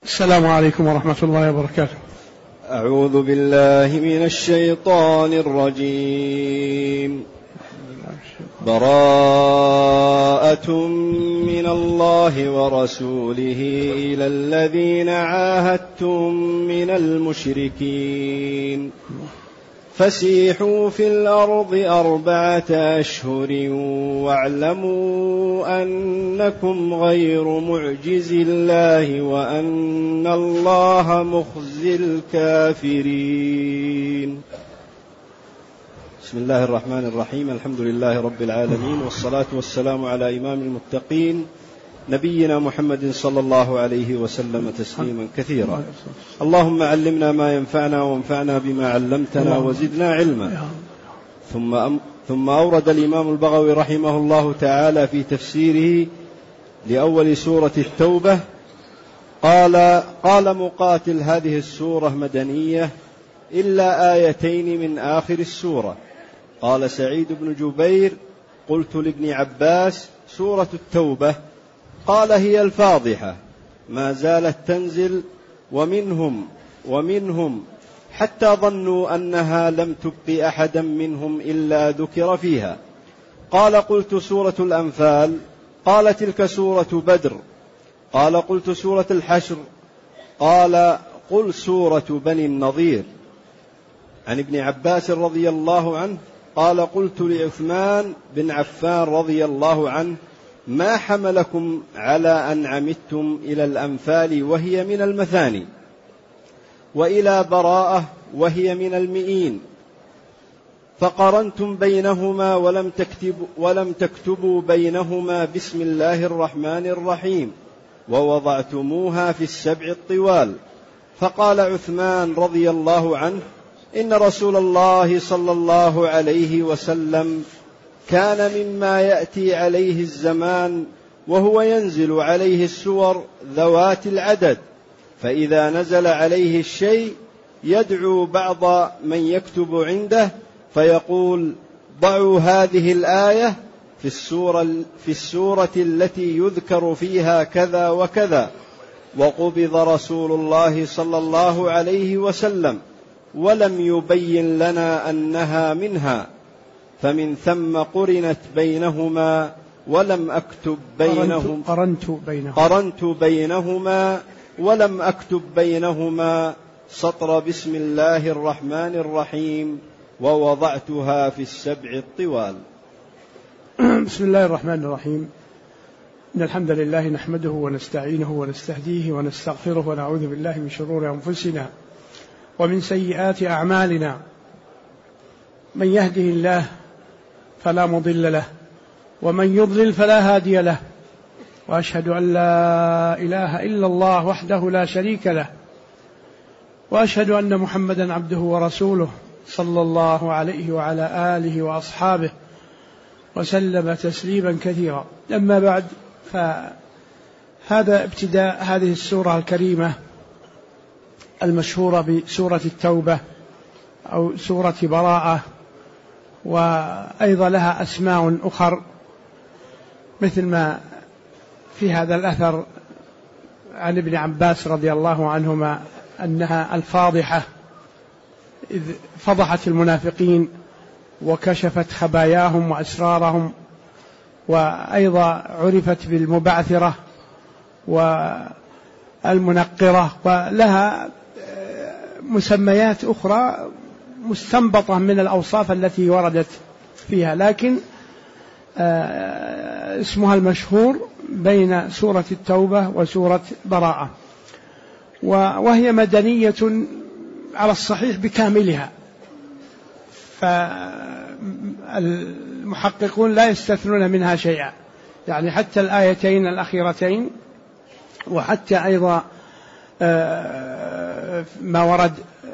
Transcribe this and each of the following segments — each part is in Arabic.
السلام عليكم ورحمة الله وبركاته. أعوذ بالله من الشيطان الرجيم. براءة من الله ورسوله إلى الذين عاهدتم من المشركين فسيحوا في الأرض 4 أشهر واعلموا أنكم غير معجز الله وأن الله مخزي الكافرين. بسم الله الرحمن الرحيم. الحمد لله رب العالمين، والصلاة والسلام على إمام المتقين نبينا محمد صلى الله عليه وسلم تسليما كثيرا. اللهم علمنا ما ينفعنا وانفعنا بما علمتنا وزدنا علما. ثم أورد الإمام البغوي رحمه الله تعالى في تفسيره لأول سورة التوبة قال مقاتل: هذه السورة مدنية إلا آيتين من آخر السورة. قال سعيد بن جبير: قلت لابن عباس: سورة التوبة. قال: هي الفاضحة، ما زالت تنزل ومنهم حتى ظنوا أنها لم تبق أحدا منهم إلا ذكر فيها. قال: قلت: سورة الأنفال. قال: تلك سورة بدر. قال: قلت: سورة الحشر. قال: قل سورة بني النضير. عن ابن عباس رضي الله عنه قال: قلت لعثمان بن عفان رضي الله عنه: ما حملكم على أن عمدتم إلى الأنفال وهي من المثاني، وإلى براءة وهي من المئين، فقرنتم بينهما ولم تكتبوا بينهما بسم الله الرحمن الرحيم، ووضعتموها في 7 الطوال. فقال عثمان رضي الله عنه: إن رسول الله صلى الله عليه وسلم كان مما يأتي عليه الزمان وهو ينزل عليه السور ذوات العدد، فإذا نزل عليه الشيء يدعو بعض من يكتب عنده فيقول: ضعوا هذه الآية في السورة التي يذكر فيها كذا وكذا. وقبض رسول الله صلى الله عليه وسلم ولم يبين لنا أنها منها، فمن ثم قرنت بينهما ولم أكتب بينهم قرنت بينهما ولم أكتب بينهما سطر بسم الله الرحمن الرحيم، ووضعتها في 7 الطوال. بسم الله الرحمن الرحيم. إن الحمد لله نحمده ونستعينه ونستهديه ونستغفره ونعوذ بالله من شرور أنفسنا ومن سيئات أعمالنا. من يهده الله فلا مضل له، ومن يضلل فلا هادي له، وأشهد أن لا إله إلا الله وحده لا شريك له، وأشهد أن محمدا عبده ورسوله صلى الله عليه وعلى آله وأصحابه وسلم تسليما كثيرا. أما بعد، فهذا ابتداء هذه السورة الكريمة المشهورة بسورة التوبة أو سورة براءة، وأيضا لها أسماء أخر مثل ما في هذا الأثر عن ابن عباس رضي الله عنهما أنها الفاضحة، إذ فضحت المنافقين وكشفت خباياهم وأسرارهم، وأيضا عرفت بالمبعثرة والمنقرة، ولها مسميات أخرى مستنبطة من الأوصاف التي وردت فيها، لكن اسمها المشهور بين سورة التوبة وسورة براءة، وهي مدنية على الصحيح بكاملها، فالمحققون لا يستثنون منها شيئا، يعني حتى الآيتين الأخيرتين، وحتى أيضا ما ورد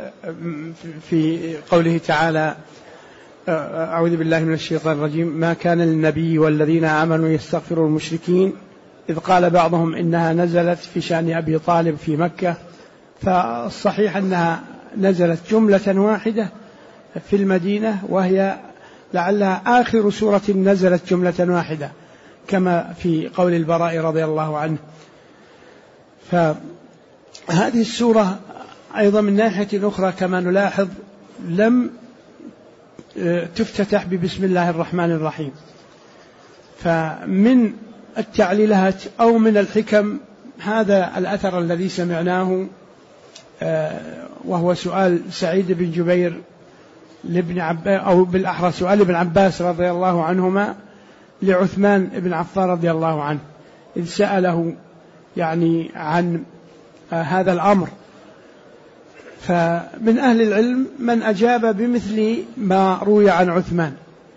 في قوله تعالى: أعوذ بالله من الشيطان الرجيم، ما كان للنبي والذين آمنوا يستغفروا المشركين إذ قال بعضهم إنها نزلت في شأن أبي طالب في مكة. فالصحيح أنها نزلت جملة واحدة في المدينة، وهي لعلها آخر سورة نزلت جملة واحدة، كما في قول البراء رضي الله عنه. هذه السورة أيضا من ناحية أخرى كما نلاحظ لم تفتتح ببسم الله الرحمن الرحيم. فمن التعليلات أو من الحكم هذا الأثر الذي سمعناه، وهو سؤال سعيد بن جبير لابن عباس، أو بالأحرى سؤال ابن عباس رضي الله عنهما لعثمان بن عفان رضي الله عنه، إذ سأله يعني عن هذا الأمر. فمن أهل العلم من أجاب بمثل ما روي عن عثمان،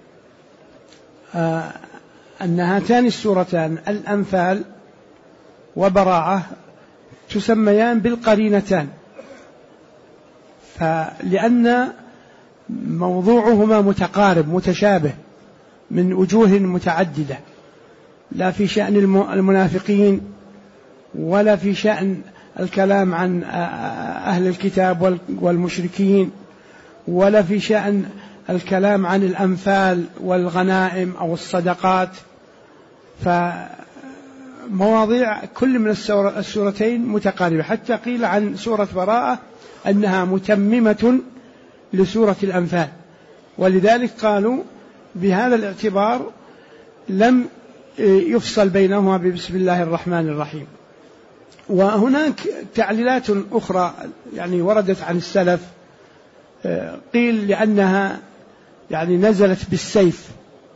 أن هاتان السورتان الأنفال وبراءة تسميان بالقرينتان، لأن موضوعهما متقارب متشابه من وجوه متعددة، لا في شأن المنافقين ولا في شأن الكلام عن أهل الكتاب والمشركين، ولا في شأن الكلام عن الأنفال والغنائم أو الصدقات. فمواضيع كل من السورتين متقاربة، حتى قيل عن سورة براءة أنها متممة لسورة الأنفال، ولذلك قالوا بهذا الاعتبار لم يفصل بينهما ببسم الله الرحمن الرحيم. وهناك تعليلات أخرى يعني وردت عن السلف، قيل لأنها يعني نزلت بالسيف،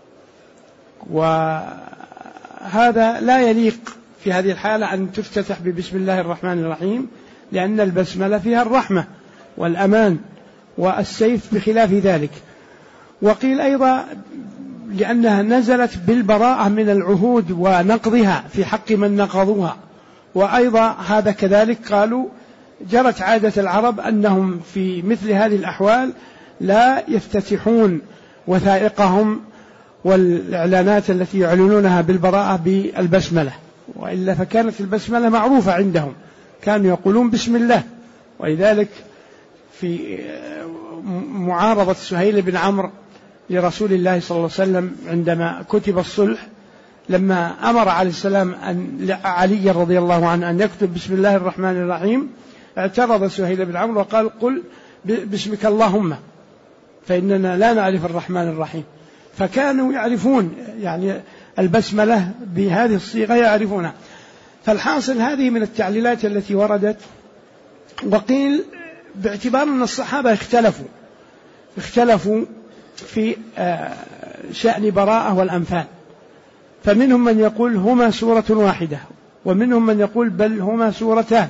وهذا لا يليق في هذه الحالة أن تفتتح ببسم الله الرحمن الرحيم، لأن البسملة فيها الرحمة والأمان، والسيف بخلاف ذلك. وقيل أيضا لأنها نزلت بالبراءة من العهود ونقضها في حق من نقضوها، وأيضا هذا كذلك قالوا جرت عادة العرب أنهم في مثل هذه الأحوال لا يفتتحون وثائقهم والإعلانات التي يعلنونها بالبراءة بالبسملة، وإلا فكانت البسملة معروفة عندهم، كانوا يقولون بسم الله. ولذلك في معارضة سهيل بن عمرو لرسول الله صلى الله عليه وسلم عندما كتب الصلح، لما أمر عليه السلام علي رضي الله عنه أن يكتب بسم الله الرحمن الرحيم، اعترض سهيل بن عمرو وقال قل باسمك اللهم، فإننا لا نعرف الرحمن الرحيم. فكانوا يعرفون يعني البسملة بهذه الصيغة يعرفونها. فالحاصل هذه من التعليلات التي وردت. وقيل باعتبار أن الصحابة اختلفوا في شأن براءة والأنفال، فمنهم من يقول هما سورة واحدة، ومنهم من يقول بل هما سورتان.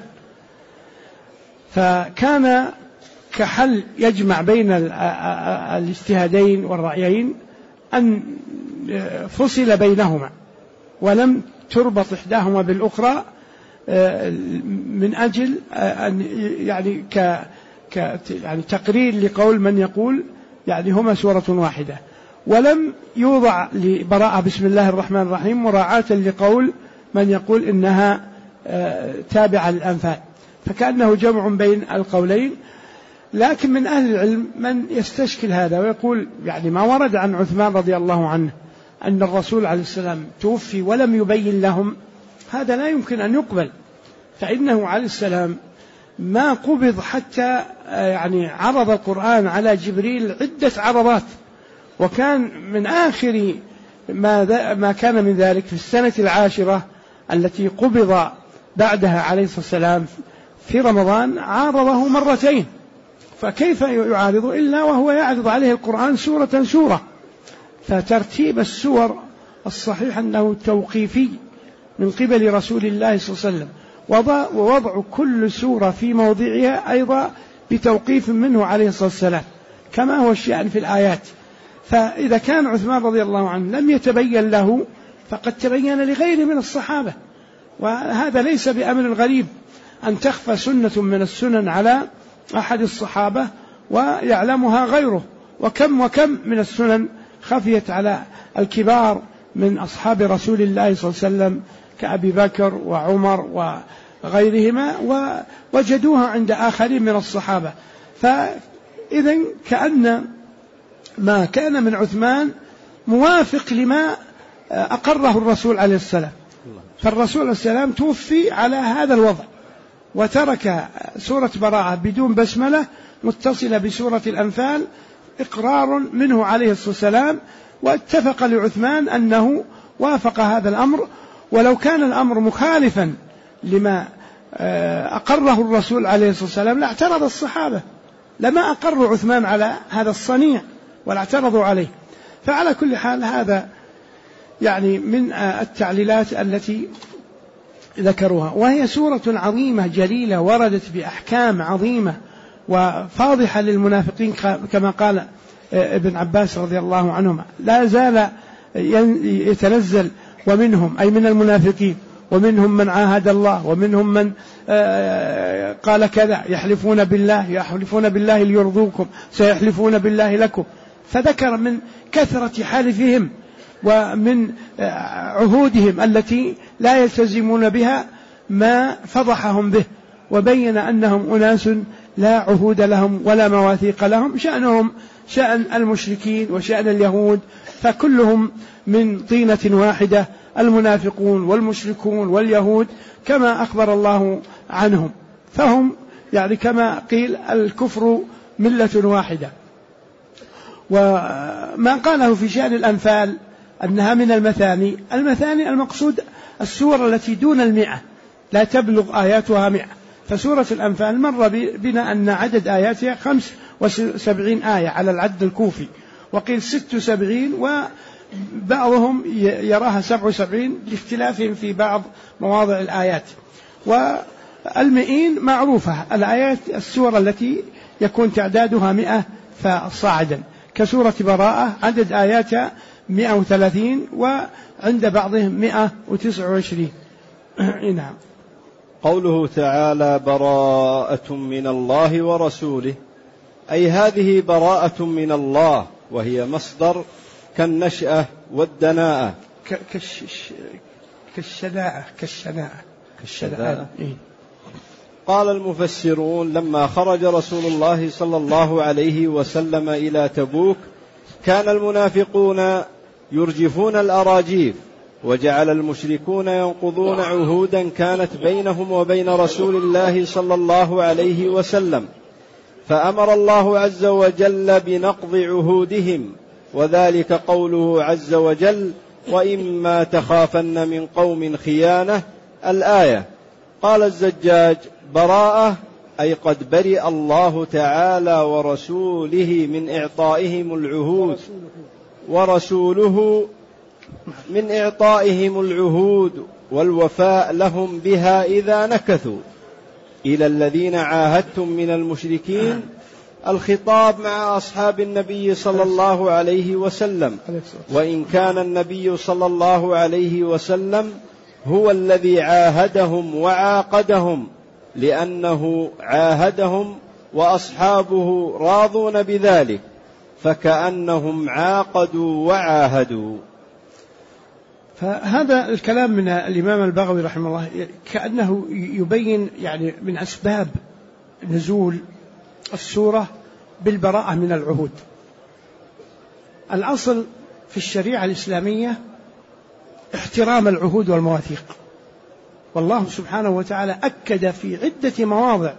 فكان كحل يجمع بين الاجتهادين والرأيين أن فصل بينهما ولم تربط إحداهما بالأخرى، من أجل أن يعني يعني تقرير لقول من يقول يعني هما سورة واحدة، ولم يوضع لبراءة بسم الله الرحمن الرحيم مراعاة لقول من يقول إنها تابعة للأنفال، فكأنه جمع بين القولين. لكن من أهل العلم من يستشكل هذا ويقول يعني ما ورد عن عثمان رضي الله عنه أن الرسول عليه السلام توفي ولم يبين لهم، هذا لا يمكن أن يقبل، فإنه عليه السلام ما قبض حتى يعني عرض القرآن على جبريل عدة عرضات، وكان من آخر ما كان من ذلك في السنة 10 التي قبض بعدها عليه الصلاة والسلام في رمضان عارضه مرتين، فكيف يعارض إلا وهو يعرض عليه القرآن سورة سورة. فترتيب السور الصحيح أنه توقيفي من قبل رسول الله صلى الله عليه وسلم، ووضع كل سورة في موضعها أيضا بتوقيف منه عليه الصلاة والسلام، كما هو الشأن في الآيات. فإذا كان عثمان رضي الله عنه لم يتبين له فقد تبين لغيره من الصحابة، وهذا ليس بأمر غريب أن تخفى سنة من السنن على أحد الصحابة ويعلمها غيره، وكم من السنن خفيت على الكبار من أصحاب رسول الله صلى الله عليه وسلم كأبي بكر وعمر وغيرهما ووجدوها عند آخرين من الصحابة. فإذا كأن ما كان من عثمان موافق لما أقره الرسول عليه السلام، فالرسول عليه السلام توفي على هذا الوضع، وترك سورة براءة بدون بسملة متصلة بسورة الأنفال إقرار منه عليه الصلاة والسلام، واتفق لعثمان أنه وافق هذا الأمر، ولو كان الأمر مخالفا لما أقره الرسول عليه الصلاة والسلام لاعترض الصحابة، لما أقر عثمان على هذا الصنيع ولا اعترضوا عليه. فعلى كل حال هذا يعني من التعليلات التي ذكروها، وهي سورة عظيمة جليلة وردت بأحكام عظيمة وفاضحة للمنافقين كما قال ابن عباس رضي الله عنهما، لا زال يتنزل ومنهم أي من المنافقين ومنهم من عاهد الله ومنهم من قال كذا، يحلفون بالله ليرضوكم سيحلفون بالله لكم. فذكر من كثرة حلفهم ومن عهودهم التي لا يلتزمون بها ما فضحهم به، وبين أنهم أناس لا عهود لهم ولا مواثيق لهم، شأنهم شأن المشركين وشأن اليهود، فكلهم من طينة واحدة، المنافقون والمشركون واليهود كما أخبر الله عنهم، فهم يعني كما قيل الكفر ملة واحدة. وما قاله في شأن الأنفال أنها من المثاني المقصود السور التي دون 100 لا تبلغ آياتها 100، فسورة الأنفال مر بنا أن عدد آياتها 75 آية على العد الكوفي، وقيل 76 وبعضهم يراها 77 لاختلافهم في بعض مواضع الآيات. والمئين معروفة الآيات السور التي يكون تعدادها 100 فصاعدا، كسورة براءة عدد آياتها 130 وعند بعضهم 129. نعم. قوله تعالى براءة من الله ورسوله، أي هذه براءة من الله، وهي مصدر كالنشأة والدناءة كالشناءة. قال المفسرون لما خرج رسول الله صلى الله عليه وسلم إلى تبوك كان المنافقون يرجفون الأراجيف، وجعل المشركون ينقضون عهودا كانت بينهم وبين رسول الله صلى الله عليه وسلم، فأمر الله عز وجل بنقض عهودهم، وذلك قوله عز وجل وإما تخافن من قوم خيانة الآية. قال الزجاج براءة أي قد برئ الله تعالى ورسوله من إعطائهم العهود، ورسوله من إعطائهم العهود والوفاء لهم بها إذا نكثوا. إلى الذين عاهدتم من المشركين، الخطاب مع أصحاب النبي صلى الله عليه وسلم، وإن كان النبي صلى الله عليه وسلم هو الذي عاهدهم وعاقدهم، لأنه عاهدهم وأصحابه راضون بذلك، فكأنهم عاقدوا وعاهدوا. فهذا الكلام من الإمام البغوي رحمه الله كأنه يبين يعني من أسباب نزول السورة بالبراءة من العهود. الأصل في الشريعة الإسلامية احترام العهود والمواثيق، والله سبحانه وتعالى أكد في عدة مواضع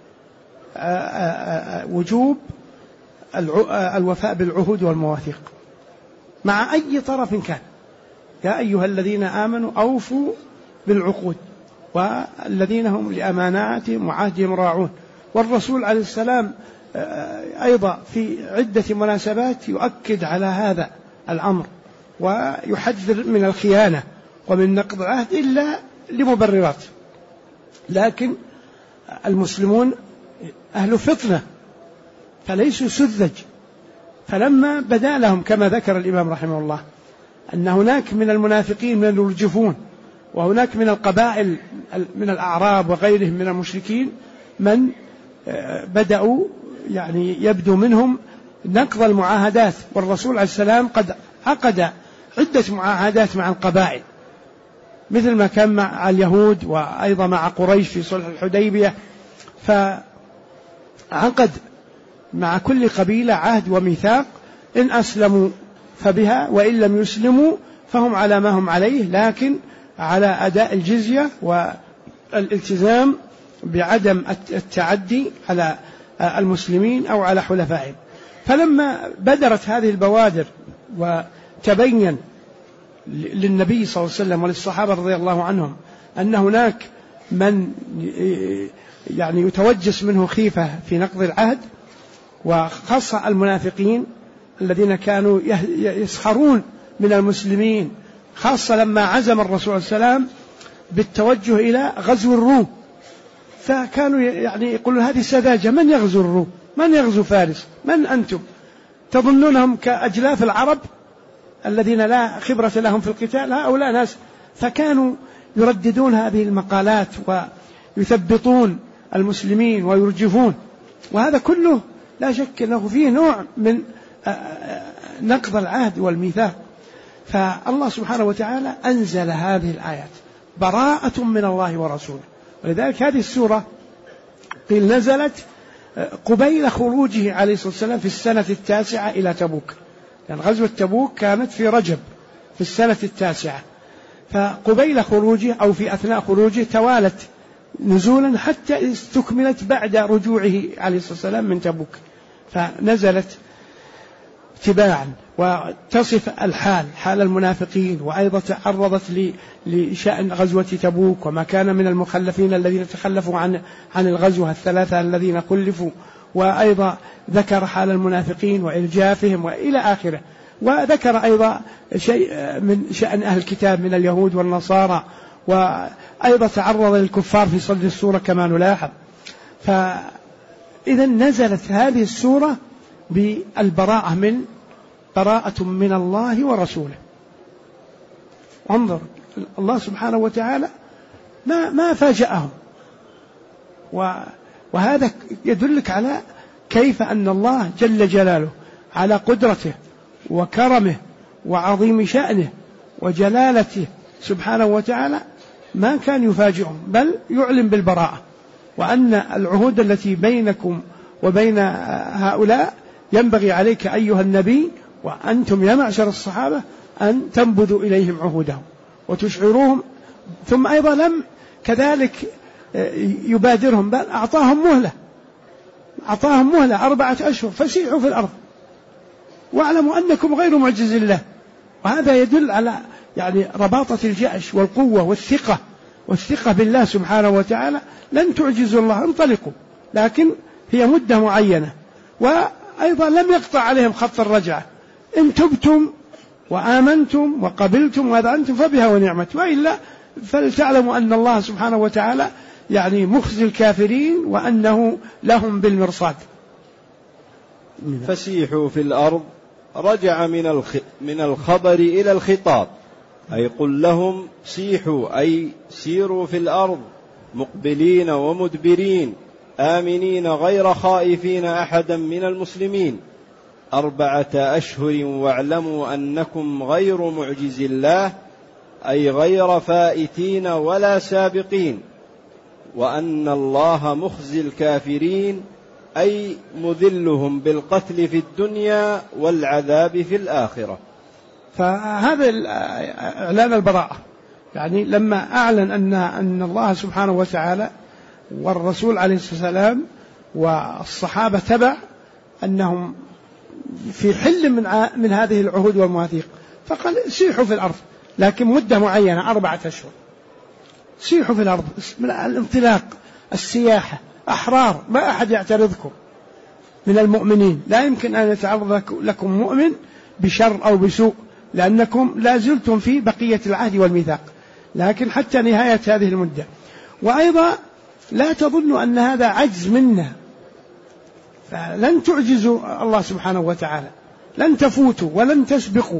وجوب الوفاء بالعهود والمواثيق مع أي طرف كان. يا أيها الذين آمنوا أوفوا بالعقود والذين هم لأماناتهم وعهدهم راعون. والرسول عليه السلام أيضا في عدة مناسبات يؤكد على هذا الأمر ويحذر من الخيانة ومن نقض العهد إلا لمبررات. لكن المسلمون أهل فطنة فليسوا سذج، فلما بدا لهم كما ذكر الإمام رحمه الله أن هناك من المنافقين من يرجفون، وهناك من القبائل من الأعراب وغيرهم من المشركين من بدأوا يعني يبدو منهم نقض المعاهدات، والرسول عليه السلام قد عقد عدة معاهدات مع القبائل مثل ما كان مع اليهود وأيضا مع قريش في صلح الحديبية، فعقد مع كل قبيلة عهد وميثاق، إن أسلموا فبها وإن لم يسلموا فهم على ما هم عليه، لكن على أداء الجزية والالتزام بعدم التعدي على المسلمين أو على حلفائهم. فلما بدرت هذه البوادر وتبين للنبي صلى الله عليه وسلم وللصحابة رضي الله عنهم أن هناك من يعني يتوجس منه خيفة في نقض العهد، وخاصة المنافقين الذين كانوا يسخرون من المسلمين، خاصة لما عزم الرسول صلى الله عليه وسلم بالتوجه إلى غزو الروم، فكانوا يعني يقولون هذه سذاجة، من يغزو الروم؟ من يغزو فارس؟ من أنتم؟ تظنونهم كأجلاف العرب الذين لا خبرة لهم في القتال؟ هؤلاء ناس. فكانوا يرددون هذه المقالات ويثبطون المسلمين ويرجفون، وهذا كله لا شك أنه فيه نوع من نقض العهد والميثاق. فالله سبحانه وتعالى أنزل هذه الآيات براءة من الله ورسوله، ولذلك هذه السورة قيل نزلت قبيل خروجه عليه الصلاة والسلام في السنة 9 إلى تبوك، لأن غزوة تبوك كانت في رجب في السنة 9، فقبيل خروجه أو في أثناء خروجه توالت نزولا حتى استكملت بعد رجوعه عليه الصلاة والسلام من تبوك، فنزلت تباعا وتصف حال المنافقين، وأيضا تعرضت لشأن غزوة تبوك وما كان من المخلفين الذين تخلفوا عن الغزوة الثلاثة الذين خلفوا، وأيضا ذكر حال المنافقين وإرجافهم وإلى آخره، وذكر أيضا شيء من شأن أهل الكتاب من اليهود والنصارى، وأيضا تعرض للكفار في صدر السورة كما نلاحظ. فإذا نزلت هذه السورة بالبراءة براءة من الله ورسوله. انظر الله سبحانه وتعالى ما فاجأهم، وهذا يدلك على كيف أن الله جل جلاله على قدرته وكرمه وعظيم شأنه وجلالته سبحانه وتعالى ما كان يفاجئهم، بل يعلم بالبراءة، وأن العهود التي بينكم وبين هؤلاء ينبغي عليك أيها النبي وأنتم يا معشر الصحابة أن تنبذوا إليهم عهودهم وتشعروهم. ثم أيضا لم كذلك يبادرهم، بل أعطاهم مهلة 4 أشهر فسيحوا في الأرض واعلموا أنكم غير معجز الله. وهذا يدل على يعني رباطة الجأش والقوة والثقة بالله سبحانه وتعالى. لن تعجزوا الله، انطلقوا، لكن هي مدة معينة. وأيضا لم يقطع عليهم خط الرجعة، إن تبتم وآمنتم وقبلتم وهذا أنتم فبها ونعمت، وإلا فلتعلموا أن الله سبحانه وتعالى يعني مخزي الكافرين وأنه لهم بالمرصاد. فسيحوا في الأرض رجع من الخبر إلى الخطاب، أي قل لهم سيحوا، أي سيروا في الأرض مقبلين ومدبرين آمنين غير خائفين أحدا من المسلمين 4 أشهر واعلموا أنكم غير معجز الله، أي غير فائتين ولا سابقين، وأن الله مخزي الكافرين، أي مذلهم بالقتل في الدنيا والعذاب في الآخرة. فهذا إعلان البراءة، يعني لما أعلن أن الله سبحانه وتعالى والرسول عليه الصلاة والسلام والصحابة تبع أنهم في حل من هذه العهود والمواثيق، فقال سيحوا في الأرض، لكن مدة معينة 4 أشهر. سيحوا في الأرض، الانطلاق، السياحة، أحرار، ما أحد يعترضكم من المؤمنين، لا يمكن أن يتعرض لكم مؤمن بشر أو بسوء، لأنكم لا زلتم في بقية العهد والميثاق، لكن حتى نهاية هذه المدة. وأيضا لا تظنوا أن هذا عجز منا، فلن تعجزوا الله سبحانه وتعالى، لن تفوتوا ولن تسبقوا،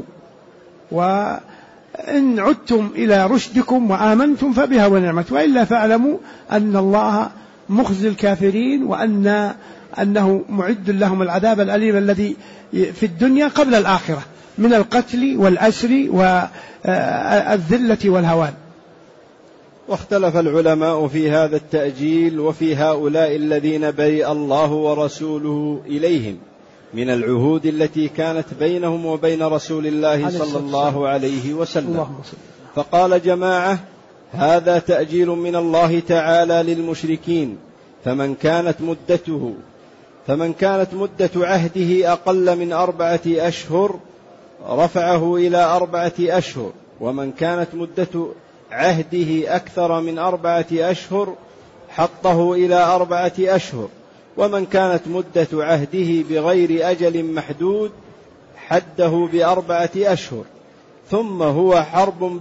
وإن عدتم إلى رشدكم وآمنتم فبها ونعمت، وإلا فاعلموا أن الله مخزي الكافرين، وأنه معد لهم العذاب الأليم الذي في الدنيا قبل الآخرة من القتل والأسر والذلة والهوان. واختلف العلماء في هذا التأجيل وفي هؤلاء الذين برئ الله ورسوله إليهم من العهود التي كانت بينهم وبين رسول الله صلى الله عليه وسلم. فقال جماعة هذا تأجيل من الله تعالى للمشركين، فمن كانت مدة عهده أقل من 4 أشهر رفعه إلى 4 أشهر، ومن كانت مدة عهده أكثر من 4 أشهر حطه إلى 4 أشهر، ومن كانت مدة عهده بغير أجل محدود حده ب4 أشهر، ثم هو حرب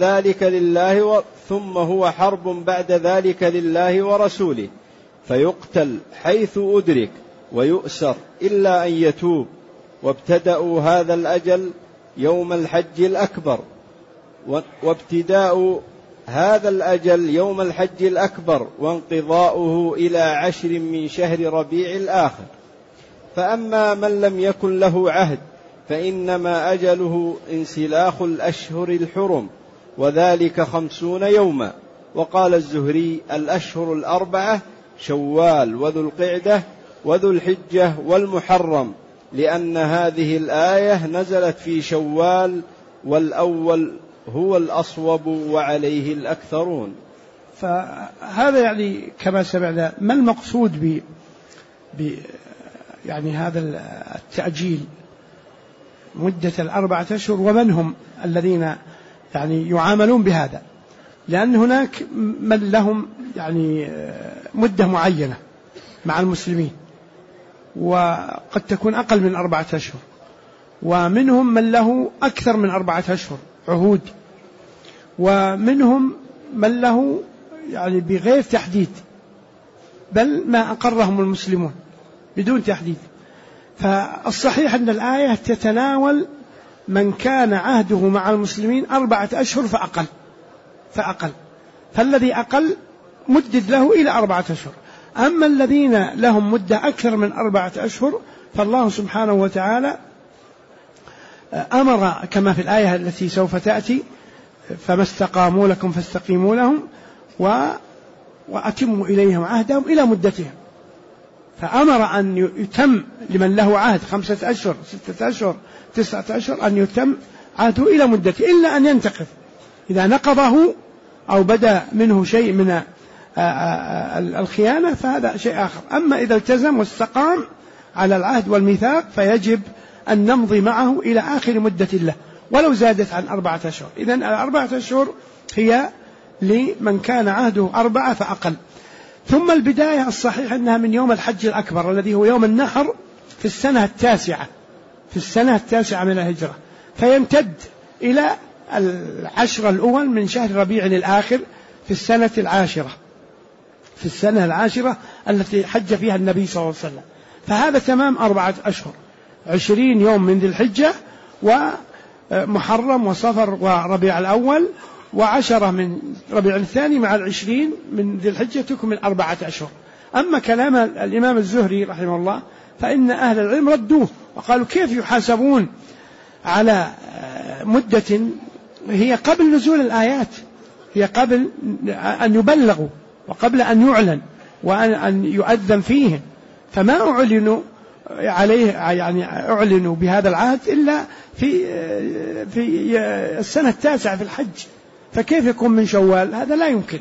بعد ذلك لله ورسوله، فيقتل حيث أدرك ويؤسر إلا أن يتوب. وابتدأوا هذا الأجل يوم الحج الأكبر، وابتداء هذا الأجل يوم الحج الأكبر، وانقضاؤه إلى 10 من شهر ربيع الآخر. فأما من لم يكن له عهد فإنما أجله انسلاخ الأشهر الحرم، وذلك 50 يوما. وقال الزهري: الأشهر 4 شوال وذو القعدة وذو الحجة والمحرم، لأن هذه الآية نزلت في شوال، والأول هو الأصوب وعليه الأكثرون. فهذا يعني كما سمعنا ما المقصود يعني هذا التأجيل مدة 4 أشهر، ومن هم الذين يعني يعاملون بهذا؟ لأن هناك من لهم يعني مدة معينة مع المسلمين، وقد تكون أقل من 4 أشهر، ومنهم من له أكثر من 4 أشهر عهود، ومنهم من له يعني بغير تحديد، بل ما أقرهم المسلمون بدون تحديد. فالصحيح أن الآية تتناول من كان عهده مع المسلمين 4 أشهر فأقل، فالذي أقل مدد له إلى 4 أشهر. أما الذين لهم مدة أكثر من 4 أشهر فالله سبحانه وتعالى أمر كما في الآية التي سوف تأتي: فما استقاموا لكم فاستقيموا لهم وأتموا إليهم عهدهم إلى مدتهم. فأمر أن يتم لمن له عهد 5 أشهر 6 أشهر 9 أشهر أن يتم عهده إلى مدته، إلا أن ينتقض إذا نقضه أو بدأ منه شيء من الخيانة فهذا شيء آخر. أما إذا التزم واستقام على العهد والميثاق فيجب أن نمضي معه إلى آخر مدة له ولو زادت عن 4 أشهر. إذن 4 أشهر هي لمن كان عهده 4 فأقل. ثم البداية الصحيح أنها من يوم الحج الأكبر الذي هو يوم النحر في السنة التاسعة من الهجرة، فيمتد إلى 10 الأول من شهر ربيع الآخر في السنة العاشرة التي حج فيها النبي صلى الله عليه وسلم. فهذا تمام 4 أشهر، 20 يوم من ذي الحجة ومحرم وصفر وربيع الأول و10 من ربيع الثاني مع 20 من ذي الحجة تكمل 4 أشهر. أما كلام الإمام الزهري رحمه الله فإن أهل العلم ردوه وقالوا: كيف يحاسبون على مدة هي قبل نزول الآيات، هي قبل أن يبلغوا وقبل أن يعلن وأن يؤذن فيهم، فما أعلنوا عليه يعني أعلنوا بهذا العهد إلا في السنة 9 في الحج، فكيف يكون من شوال؟ هذا لا يمكن.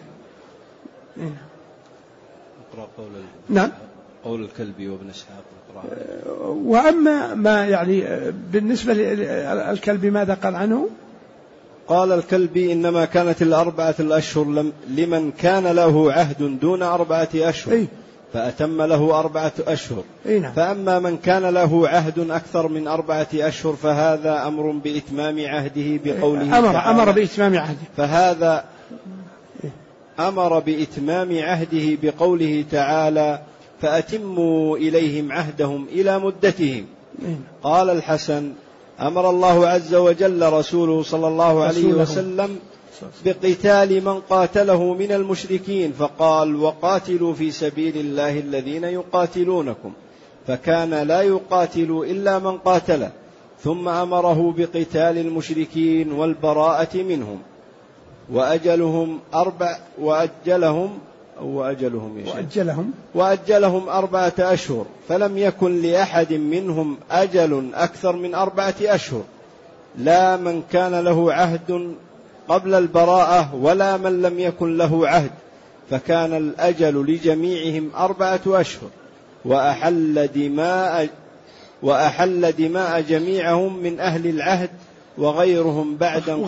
نعم. قول الكلبي وابن إسحاق. وأما ما يعني بالنسبة للكلبي ماذا قال عنه؟ قال الكلبي: إنما كانت 4 الأشهر لمن كان له عهد دون 4 أشهر فأتم له 4 أشهر. فأما من كان له عهد أكثر من 4 أشهر فهذا أمر بإتمام عهده بقوله أمر بإتمام عهده، فهذا أمر بإتمام عهده بقوله تعالى: فأتموا إليهم عهدهم إلى مدتهم. قال الحسن: أمر الله عز وجل رسوله صلى الله عليه وسلم بقتال من قاتله من المشركين، فقال: وقاتلوا في سبيل الله الذين يقاتلونكم، فكان لا يقاتل إلا من قاتله، ثم أمره بقتال المشركين والبراءة منهم، وأجلهم 4 أشهر، فلم يكن لأحد منهم أجل أكثر من 4 أشهر، لا من كان له عهد قبل البراءة ولا من لم يكن له عهد، فكان الأجل لجميعهم 4 أشهر، وأحل دماء جميعهم من أهل العهد وغيرهم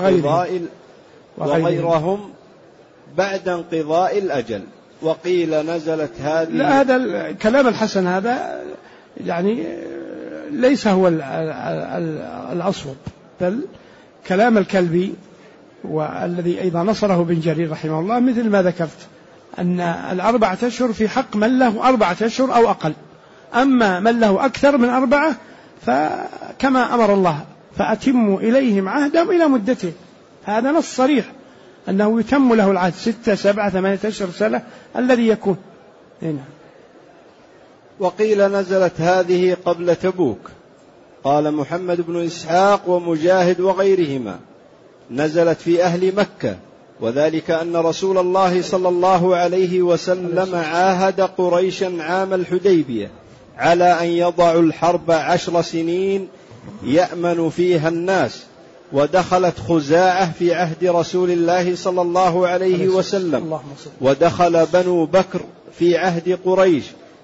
بعد انقضاء الأجل. وقيل نزلت هذه. لا، هذا الكلام الحسن هذا يعني ليس هو الأصوب، بل كلام الكلبي والذي أيضا نصره بن جرير رحمه الله مثل ما ذكرت، أن 4 أشهر في حق من له 4 أشهر أو أقل، أما من له أكثر من 4 فكما أمر الله فأتموا إليهم عهدهم إلى مدته. هذا نص صريح أنه يتم له العهد 6 7 18 سنة الذي يكون هنا. وقيل نزلت هذه قبل تبوك. قال محمد بن إسحاق ومجاهد وغيرهما نزلت في أهل مكة، وذلك أن رسول الله صلى الله عليه وسلم عاهد قريشا عام الحديبية على أن يضعوا الحرب 10 سنين يأمن فيها الناس، ودخلت خزاعة في عهد رسول الله صلى الله عليه وسلم، ودخل بنو بكر في عهد قريش،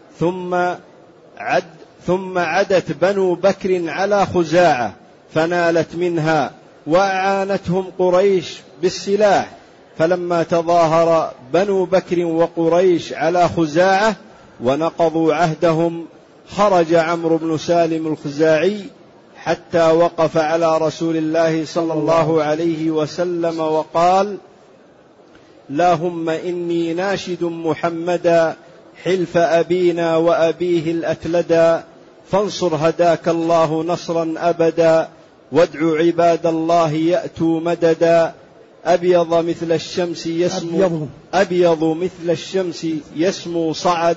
ثم عدت بنو بكر على خزاعة فنالت منها، وأعانتهم قريش بالسلاح. فلما تظاهر بنو بكر وقريش على خزاعة ونقضوا عهدهم، خرج عمرو بن سالم الخزاعي حتى وقف على رسول الله صلى الله عليه وسلم وقال: اللهم إني ناشد محمدا حلف أبينا وأبيه الأتلدا، فانصر هداك الله نصرا أبدا، وادع عباد الله يأتوا مددا، أبيض مثل الشمس يسمو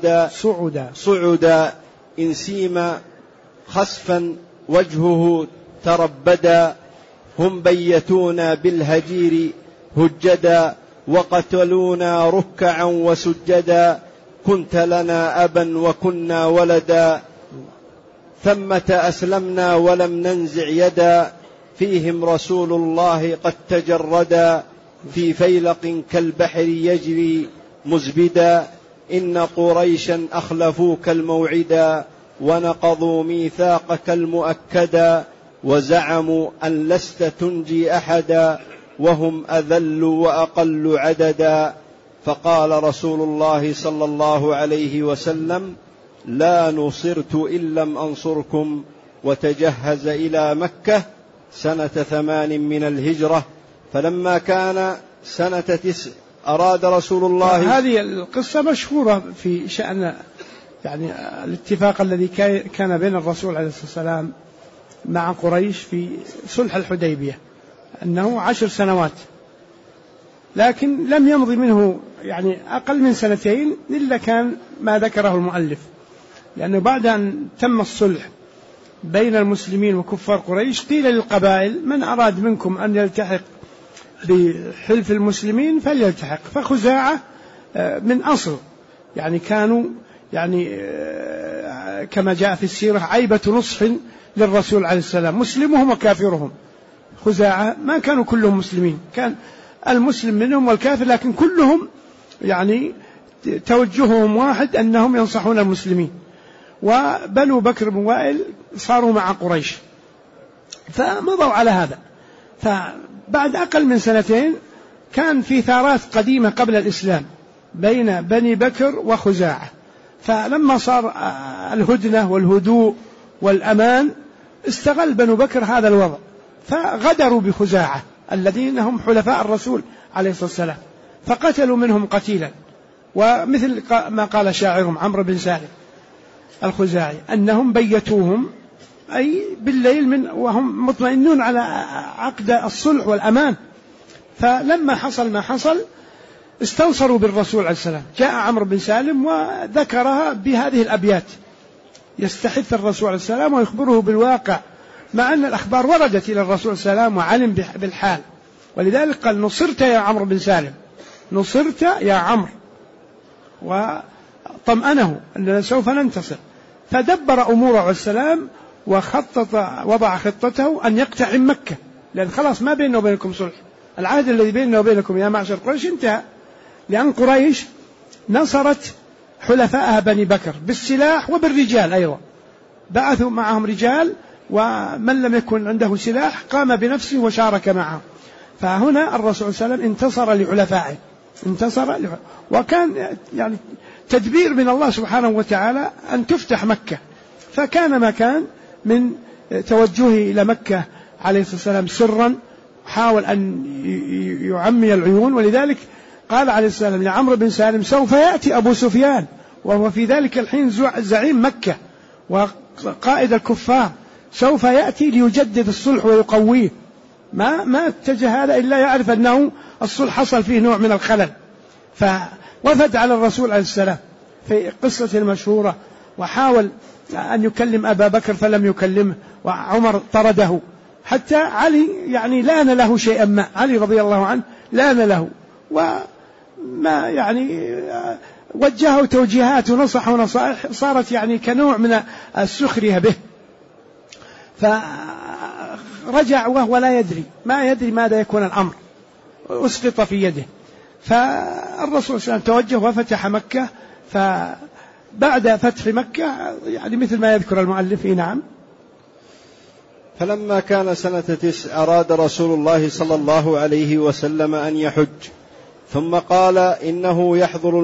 صعدا، إن سيم خسفا وجهه تربدا، هم بيتونا بالهجير هجدا، وقتلونا ركعا وسجدا، كنت لنا أبا وكنا ولدا، ثمة أسلمنا ولم ننزع يدا، فيهم رسول الله قد تجردا، في فيلق كالبحر يجري مزبدا، إن قريشا أخلفوك الموعدا، ونقضوا ميثاقك المؤكدا، وزعموا أن لست تنجي أحدا، وهم أذل وأقل عددا. فقال رسول الله صلى الله عليه وسلم: لا نصرت إن لم أنصركم، وتجهز إلى مكة سنة 8 من الهجرة. فلما كان سنة 9 أراد رسول الله. هذه القصة مشهورة في شأن يعني الاتفاق الذي كان بين الرسول عليه الصلاة والسلام مع قريش في صلح الحديبية، أنه 10 سنوات، لكن لم يمض منه يعني أقل من 2 إلا كان ما ذكره المؤلف، لأنه بعد أن تم الصلح بين المسلمين وكفار قريش قيل للقبائل: من أراد منكم أن يلتحق بحلف المسلمين فليلتحق. فخزاعة من أصل يعني كانوا يعني كما جاء في السيرة عيبة نصف للرسول عليه السلام، مسلمهم وكافرهم. خزاعة ما كانوا كلهم مسلمين، كان المسلم منهم والكافر، لكن كلهم يعني توجههم واحد أنهم ينصحون المسلمين. وبنو بكر بن وائل صاروا مع قريش فمضوا على هذا. فبعد أقل من 2 كان في ثارات قديمة قبل الإسلام بين بني بكر وخزاعة، فلما صار الهدنة والهدوء والأمان استغل بنو بكر هذا الوضع، فغدروا بخزاعة الذين هم حلفاء الرسول عليه الصلاة والسلام، فقتلوا منهم قتيلا. ومثل ما قال شاعرهم عمرو بن سالم الخزاعي أنهم بيتوهم أي بالليل وهم مطمئنون على عقد الصلح والأمان. فلما حصل ما حصل استنصروا بالرسول عليه السلام. جاء عمرو بن سالم وذكرها بهذه الأبيات يستحث الرسول عليه السلام ويخبره بالواقع، مع أن الأخبار وردت إلى الرسول عليه السلام وعلم بالحال، ولذلك قال: نصرت يا عمرو بن سالم، نصرت يا عمرو، وطمأنه أننا سوف ننتصر. فدبر أموره عليه السلام ووضع خطته أن يقتحم مكة، لأن خلاص ما بيننا وبينكم صلح، العهد الذي بيننا وبينكم يا معشر قريش انتهى، لأن قريش نصرت حلفائها بني بكر بالسلاح وبالرجال أيضا، بعثوا معهم رجال، ومن لم يكن عنده سلاح قام بنفسه وشارك معهم. فهنا الرسول صلى الله عليه وسلم انتصر لحلفائه، وكان يعني تدبير من الله سبحانه وتعالى أن تفتح مكة، فكان ما كان من توجهه إلى مكة عليه الصلاة والسلام سرا، حاول أن يعمي العيون، ولذلك قال عليه الصلاة والسلام لعمرو بن سالم سوف يأتي أبو سفيان، وهو في ذلك الحين زعيم مكة وقائد الكفار، سوف يأتي ليجدد الصلح ويقويه. ما اتجه هذا إلا يعرف أنه الصلح حصل فيه نوع من الخلل، فوفد على الرسول عليه السلام في قصة المشهورة، وحاول أن يكلم أبا بكر فلم يكلمه، وعمر طرده، حتى علي يعني لان له شيئا ما، علي رضي الله عنه لان له، وما يعني وجهه توجيهات ونصح ونصائح صارت يعني كنوع من السخرية به، فرجع وهو لا يدري ماذا يكون الأمر، أسقط في يده. فالرسول صلى الله عليه وسلم توجه وفتح مكة، فبعد فتح مكة يعني مثل ما يذكر المؤلف نعم. فلما كان سنة 9 أراد رسول الله صلى الله عليه وسلم أن يحج، ثم قال إنه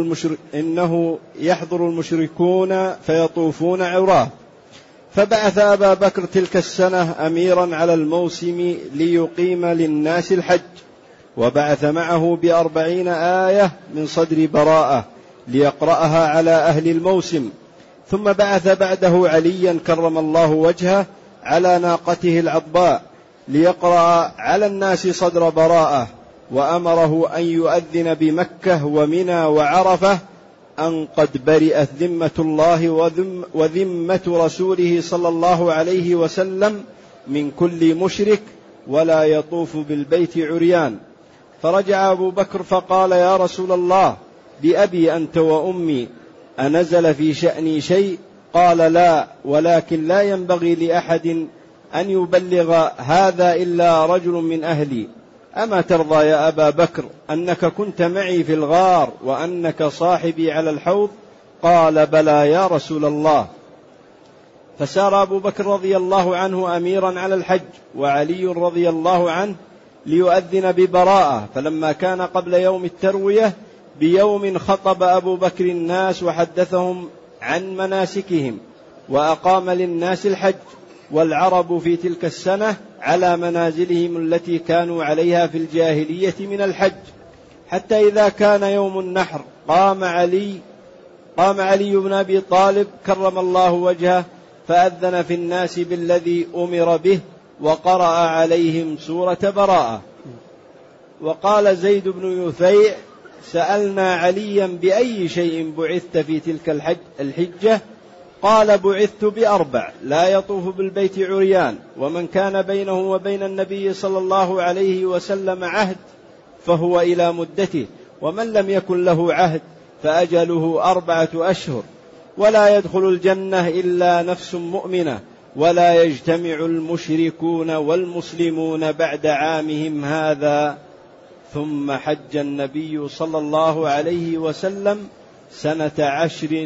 يحضر المشركون فيطوفون عراه، فبعث أبا بكر تلك السنة أميرا على الموسم ليقيم للناس الحج، وبعث معه ب40 آية من صدر براءة ليقرأها على أهل الموسم، ثم بعث بعده عليا كرم الله وجهه على ناقته العضباء ليقرأ على الناس صدر براءة، وأمره أن يؤذن بمكة ومنى وعرفة أن قد برئت ذمة الله وذمة رسوله صلى الله عليه وسلم من كل مشرك، ولا يطوف بالبيت عريان. فرجع أبو بكر فقال يا رسول الله بأبي أنت وأمي أنزل في شأني شيء؟ قال لا، ولكن لا ينبغي لأحد أن يبلغ هذا إلا رجل من أهلي. أما ترضى يا أبا بكر أنك كنت معي في الغار وأنك صاحبي على الحوض؟ قال بلى يا رسول الله. فسار أبو بكر رضي الله عنه أميرا على الحج، وعلي رضي الله عنه ليؤذن ببراءة. فلما كان قبل يوم التروية بيوم خطب أبو بكر الناس وحدثهم عن مناسكهم، وأقام للناس الحج، والعرب في تلك السنة على منازلهم التي كانوا عليها في الجاهلية من الحج، حتى إذا كان يوم النحر قام علي بن أبي طالب كرم الله وجهه فأذن في الناس بالذي أمر به، وقرأ عليهم سورة براءة. وقال زيد بن يثيع سألنا عليا بأي شيء بعثت في تلك الحجة؟ قال بعثت ب4 لا يطوف بالبيت عريان، ومن كان بينه وبين النبي صلى الله عليه وسلم عهد فهو إلى مدته، ومن لم يكن له عهد فأجله 4 أشهر، ولا يدخل الجنة إلا نفس مؤمنة، ولا يجتمع المشركون والمسلمون بعد عامهم هذا. ثم حج النبي صلى الله عليه وسلم سنة 10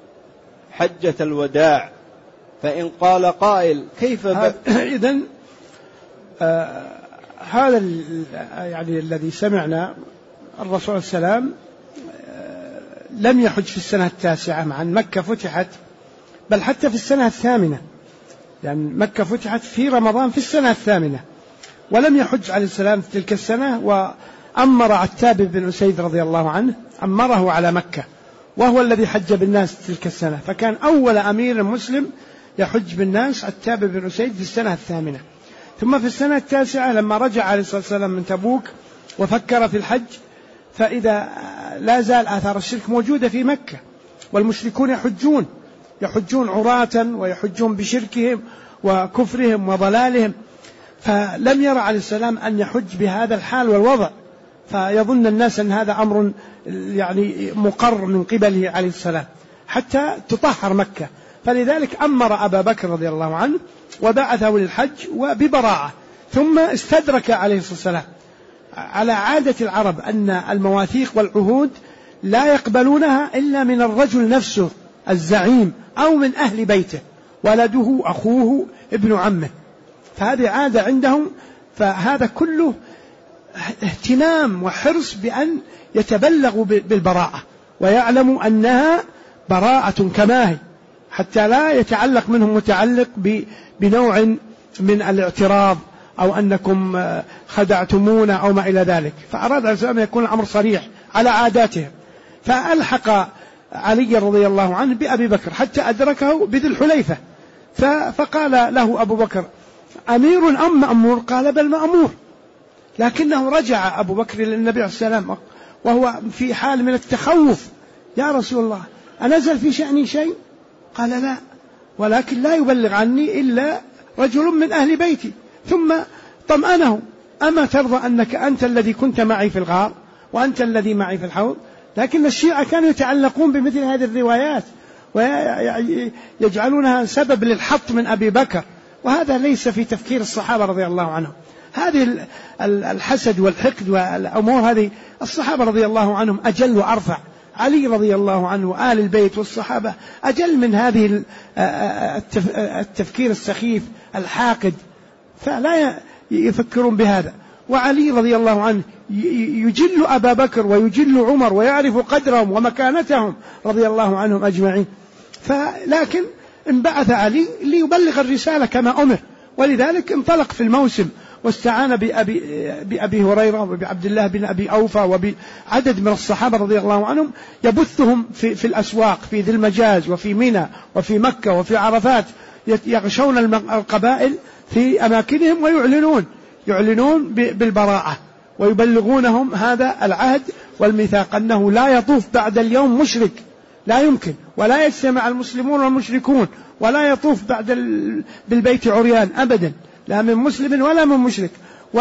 حجة الوداع. فإن قال قائل كيف إذن هذا يعني الذي سمعنا الرسول صلى الله عليه وسلم لم يحج في السنة 9 مع أن مكة فتحت، بل حتى في السنة 8، يعني مكة فتحت في رمضان في السنة 8، ولم يحج عليه السلام في تلك السنة. وأمر عتاب بن أسيد رضي الله عنه أمره على مكة، وهو الذي حج بالناس تلك السنة، فكان أول أمير مسلم يحج بالناس عتاب بن أسيد في السنة 8. ثم في السنة 9 لما رجع عليه الصلاة والسلام من تبوك وفكر في الحج، فإذا لا زال آثار الشرك موجودة في مكة، والمشركون يحجون عراة ويحجون بشركهم وكفرهم وضلالهم، فلم يرى عليه السلام أن يحج بهذا الحال والوضع، فيظن الناس أن هذا أمر يعني مقر من قبله عليه السلام حتى تطهر مكة. فلذلك أمر أبا بكر رضي الله عنه وبعثه للحج وببراءة، ثم استدرك عليه الصلاة والسلام على عادة العرب أن المواثيق والعهود لا يقبلونها إلا من الرجل نفسه الزعيم أو من أهل بيته، ولده، أخوه، ابن عمه، فهذه عادة عندهم. فهذا كله اهتمام وحرص بأن يتبلغوا بالبراءة ويعلموا أنها براءة كما هي، حتى لا يتعلق منهم متعلق بنوع من الاعتراض أو أنكم خدعتمونا أو ما إلى ذلك. فأراد عليه السلام أن يكون الأمر صريح على عاداتهم، فألحق علي رضي الله عنه بأبي بكر حتى أدركه بذي الحليفة، فقال له أبو بكر: أمير أم مأمور؟ قال: بل مأمور. لكنه رجع أبو بكر للنبي عليه السلام وهو في حال من التخوف: يا رسول الله، أنزل في شأني شيء؟ قال: لا، ولكن لا يبلغ عني إلا رجل من أهل بيتي. ثم طمأنه: أما ترضى أنك أنت الذي كنت معي في الغار وأنت الذي معي في الحوض؟ لكن الشيعة كانوا يتعلقون بمثل هذه الروايات ويجعلونها سبب للحط من أبي بكر، وهذا ليس في تفكير الصحابة رضي الله عنهم. هذه الحسد والحقد والأمور هذه الصحابة رضي الله عنهم أجل وأرفع. علي رضي الله عنه وآل البيت والصحابة أجل من هذه التفكير السخيف الحاقد، فلا يفكرون بهذا. وعلي رضي الله عنه يجل أبا بكر ويجل عمر ويعرف قدرهم ومكانتهم رضي الله عنهم أجمعين. لكن انبعث علي ليبلغ الرسالة كما أمر، ولذلك انطلق في الموسم واستعان بأبي هريرة وبعبد الله بن أبي أوفى وبعدد من الصحابة رضي الله عنهم، يبثهم في الأسواق في ذي المجاز وفي منى وفي مكة وفي عرفات، يغشون القبائل في أماكنهم ويعلنون بالبراءة ويبلغونهم هذا العهد والميثاق أنه لا يطوف بعد اليوم مشرك، لا يمكن، ولا يجتمع المسلمون والمشركون، ولا يطوف بعد بالبيت عريان أبدا، لا من مسلم ولا من مشرك.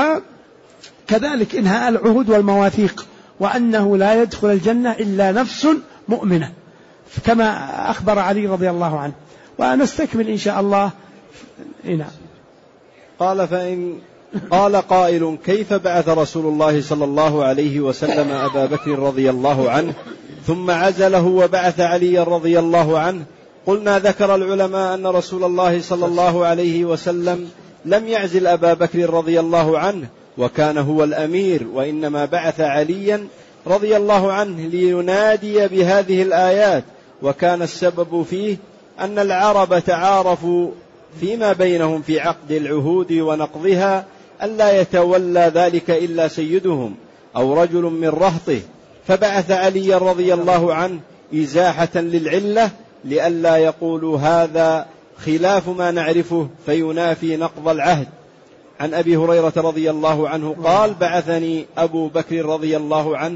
وكذلك إنهاء العهود والمواثيق، وأنه لا يدخل الجنة إلا نفس مؤمنة كما أخبر علي رضي الله عنه. ونستكمل إن شاء الله. نعم. قال: فإن قال قائل: كيف بعث رسول الله صلى الله عليه وسلم أبا بكر رضي الله عنه ثم عزله وبعث علي رضي الله عنه؟ قلنا: ذكر العلماء أن رسول الله صلى الله عليه وسلم لم يعزل أبا بكر رضي الله عنه وكان هو الأمير، وإنما بعث عليا رضي الله عنه لينادي بهذه الآيات، وكان السبب فيه أن العرب تعارفوا فيما بينهم في عقد العهود ونقضها ألا يتولى ذلك إلا سيدهم أو رجل من رهطه، فبعث علي رضي الله عنه إزاحة للعلة لئلا يقولوا هذا خلاف ما نعرفه فينافي نقض العهد. عن أبي هريرة رضي الله عنه قال: بعثني أبو بكر رضي الله عنه